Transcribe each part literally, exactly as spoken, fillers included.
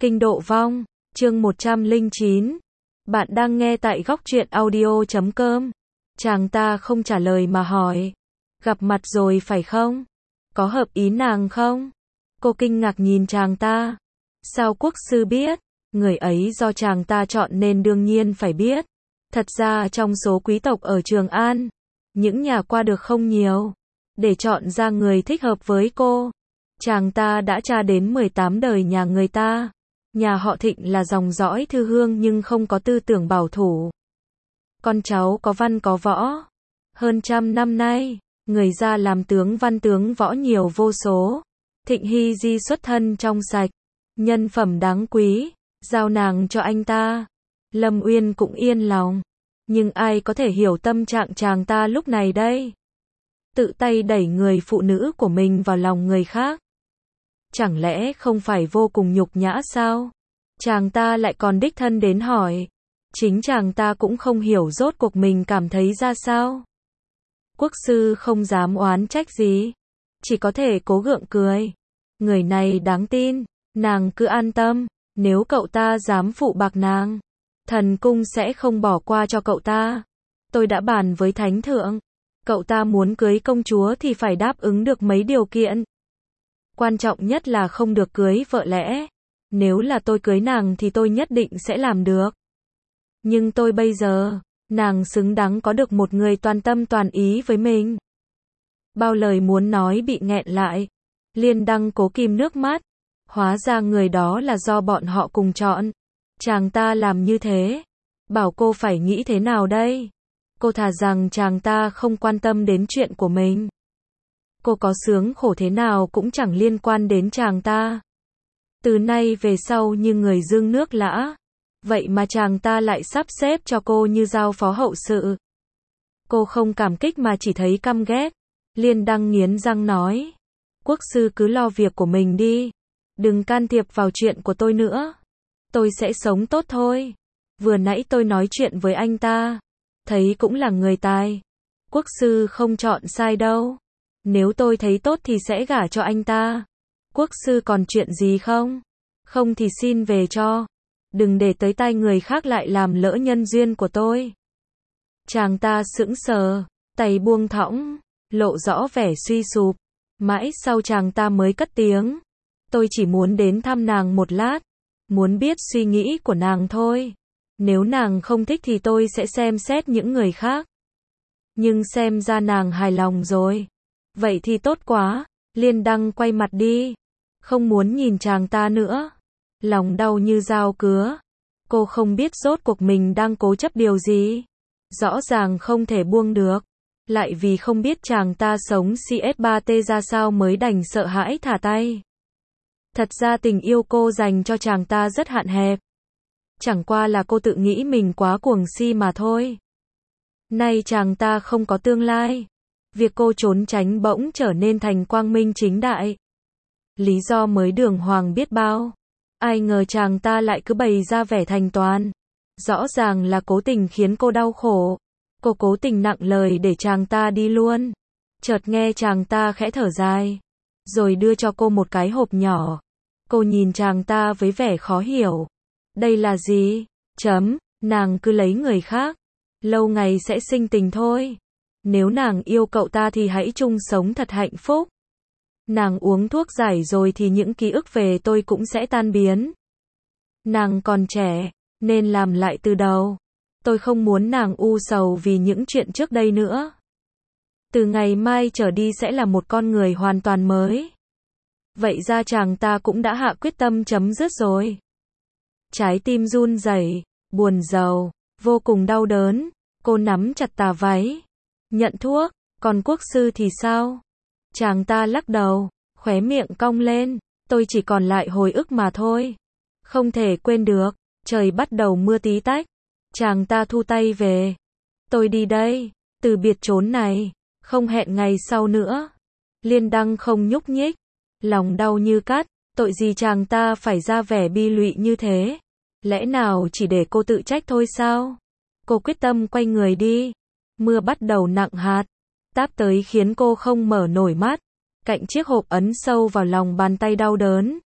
Kinh độ vong, chương một trăm lẻ chín. Bạn đang nghe tại góc truyện audio chấm com. Chàng ta không trả lời mà hỏi. Gặp mặt rồi phải không? Có hợp ý nàng không? Cô kinh ngạc nhìn chàng ta. Sao quốc sư biết? Người ấy do chàng ta chọn nên đương nhiên phải biết. Thật ra trong số quý tộc ở Trường An, những nhà qua được không nhiều. Để chọn ra người thích hợp với cô, chàng ta đã tra đến mười tám đời nhà người ta. Nhà họ Thịnh là dòng dõi thư hương nhưng không có tư tưởng bảo thủ. Con cháu có văn có võ. Hơn trăm năm nay, người ra làm tướng văn tướng võ nhiều vô số. Thịnh Hy Di xuất thân trong sạch, nhân phẩm đáng quý, giao nàng cho anh ta. Lâm Uyên cũng yên lòng. Nhưng ai có thể hiểu tâm trạng chàng ta lúc này đây? Tự tay đẩy người phụ nữ của mình vào lòng người khác. Chẳng lẽ không phải vô cùng nhục nhã sao? Chàng ta lại còn đích thân đến hỏi. Chính chàng ta cũng không hiểu rốt cuộc mình cảm thấy ra sao. Quốc sư không dám oán trách gì, chỉ có thể cố gượng cười. Người này đáng tin, nàng cứ an tâm, nếu cậu ta dám phụ bạc nàng, thần cung sẽ không bỏ qua cho cậu ta. Tôi đã bàn với thánh thượng, cậu ta muốn cưới công chúa thì phải đáp ứng được mấy điều kiện. Quan trọng nhất là không được cưới vợ lẽ. Nếu là tôi cưới nàng thì tôi nhất định sẽ làm được. Nhưng tôi bây giờ, nàng xứng đáng có được một người toàn tâm toàn ý với mình. Bao lời muốn nói bị nghẹn lại. Liên Đăng cố kìm nước mắt. Hóa ra người đó là do bọn họ cùng chọn. Chàng ta làm như thế, bảo cô phải nghĩ thế nào đây? Cô thà rằng chàng ta không quan tâm đến chuyện của mình. Cô có sướng khổ thế nào cũng chẳng liên quan đến chàng ta. Từ nay về sau như người dưng nước lã. Vậy mà chàng ta lại sắp xếp cho cô như giao phó hậu sự. Cô không cảm kích mà chỉ thấy căm ghét. Liên Đăng nghiến răng nói. Quốc sư cứ lo việc của mình đi. Đừng can thiệp vào chuyện của tôi nữa. Tôi sẽ sống tốt thôi. Vừa nãy tôi nói chuyện với anh ta, thấy cũng là người tài. Quốc sư không chọn sai đâu. Nếu tôi thấy tốt thì sẽ gả cho anh ta. Quốc sư còn chuyện gì không? Không thì xin về cho. Đừng để tới tai người khác lại làm lỡ nhân duyên của tôi. Chàng ta sững sờ, tay buông thõng, lộ rõ vẻ suy sụp. Mãi sau chàng ta mới cất tiếng. Tôi chỉ muốn đến thăm nàng một lát. Muốn biết suy nghĩ của nàng thôi. Nếu nàng không thích thì tôi sẽ xem xét những người khác. Nhưng xem ra nàng hài lòng rồi. Vậy thì tốt quá. Liên Đăng quay mặt đi. Không muốn nhìn chàng ta nữa. Lòng đau như dao cứa. Cô không biết rốt cuộc mình đang cố chấp điều gì. Rõ ràng không thể buông được. Lại vì không biết chàng ta sống xê ét ba tê ra sao mới đành sợ hãi thả tay. Thật ra tình yêu cô dành cho chàng ta rất hạn hẹp. Chẳng qua là cô tự nghĩ mình quá cuồng si mà thôi. Nay chàng ta không có tương lai. Việc cô trốn tránh bỗng trở nên thành quang minh chính đại. Lý do mới đường hoàng biết bao. Ai ngờ chàng ta lại cứ bày ra vẻ thành toàn. Rõ ràng là cố tình khiến cô đau khổ. Cô cố tình nặng lời để chàng ta đi luôn. Chợt nghe chàng ta khẽ thở dài. Rồi đưa cho cô một cái hộp nhỏ. Cô nhìn chàng ta với vẻ khó hiểu. Đây là gì? Chấm, nàng cứ lấy người khác. Lâu ngày sẽ sinh tình thôi. Nếu nàng yêu cậu ta thì hãy chung sống thật hạnh phúc. Nàng uống thuốc giải rồi thì những ký ức về tôi cũng sẽ tan biến. Nàng còn trẻ, nên làm lại từ đầu. Tôi không muốn nàng u sầu vì những chuyện trước đây nữa. Từ ngày mai trở đi sẽ là một con người hoàn toàn mới. Vậy ra chàng ta cũng đã hạ quyết tâm chấm dứt rồi. Trái tim run rẩy, buồn rầu, vô cùng đau đớn. Cô nắm chặt tà váy. Nhận thuốc, còn quốc sư thì sao? Chàng ta lắc đầu, khóe miệng cong lên. Tôi chỉ còn lại hồi ức mà thôi. Không thể quên được. Trời bắt đầu mưa tí tách. Chàng ta thu tay về. Tôi đi đây. Từ biệt chốn này. Không hẹn ngày sau nữa. Liên Đăng không nhúc nhích. Lòng đau như cắt. Tội gì chàng ta phải ra vẻ bi lụy như thế? Lẽ nào chỉ để cô tự trách thôi sao? Cô quyết tâm quay người đi. Mưa bắt đầu nặng hạt. Táp tới khiến cô không mở nổi mắt. Cạnh chiếc hộp ấn sâu vào lòng bàn tay đau đớn.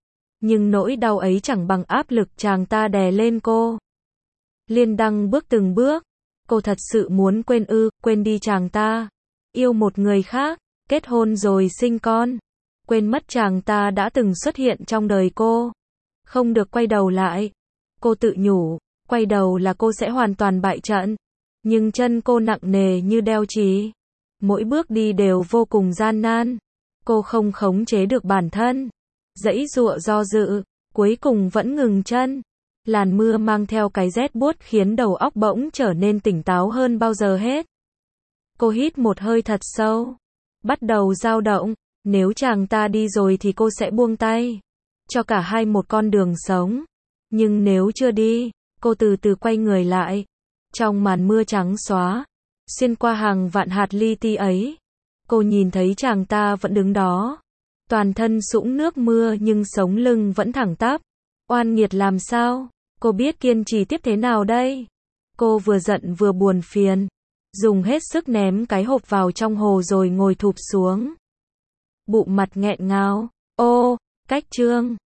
Nhưng nỗi đau ấy chẳng bằng áp lực chàng ta đè lên cô. Liên Đăng bước từng bước. Cô thật sự muốn quên ư, quên đi chàng ta. Yêu một người khác, kết hôn rồi sinh con. Quên mất chàng ta đã từng xuất hiện trong đời cô. Không được quay đầu lại. Cô tự nhủ, quay đầu là cô sẽ hoàn toàn bại trận. Nhưng chân cô nặng nề như đeo chì. Mỗi bước đi đều vô cùng gian nan. Cô không khống chế được bản thân. Giãy giụa do dự, cuối cùng vẫn ngừng chân. Làn mưa mang theo cái rét buốt khiến đầu óc bỗng trở nên tỉnh táo hơn bao giờ hết. Cô hít một hơi thật sâu. Bắt đầu dao động. Nếu chàng ta đi rồi thì cô sẽ buông tay. Cho cả hai một con đường sống. Nhưng nếu chưa đi, cô từ từ quay người lại. Trong màn mưa trắng xóa, xuyên qua hàng vạn hạt li ti ấy, cô nhìn thấy chàng ta vẫn đứng đó. Toàn thân sũng nước mưa nhưng sống lưng vẫn thẳng tắp. Oan nghiệt làm sao? Cô biết kiên trì tiếp thế nào đây? Cô vừa giận vừa buồn phiền. Dùng hết sức ném cái hộp vào trong hồ rồi ngồi thụp xuống. Bụng mặt nghẹn ngào. Ô, cách chương.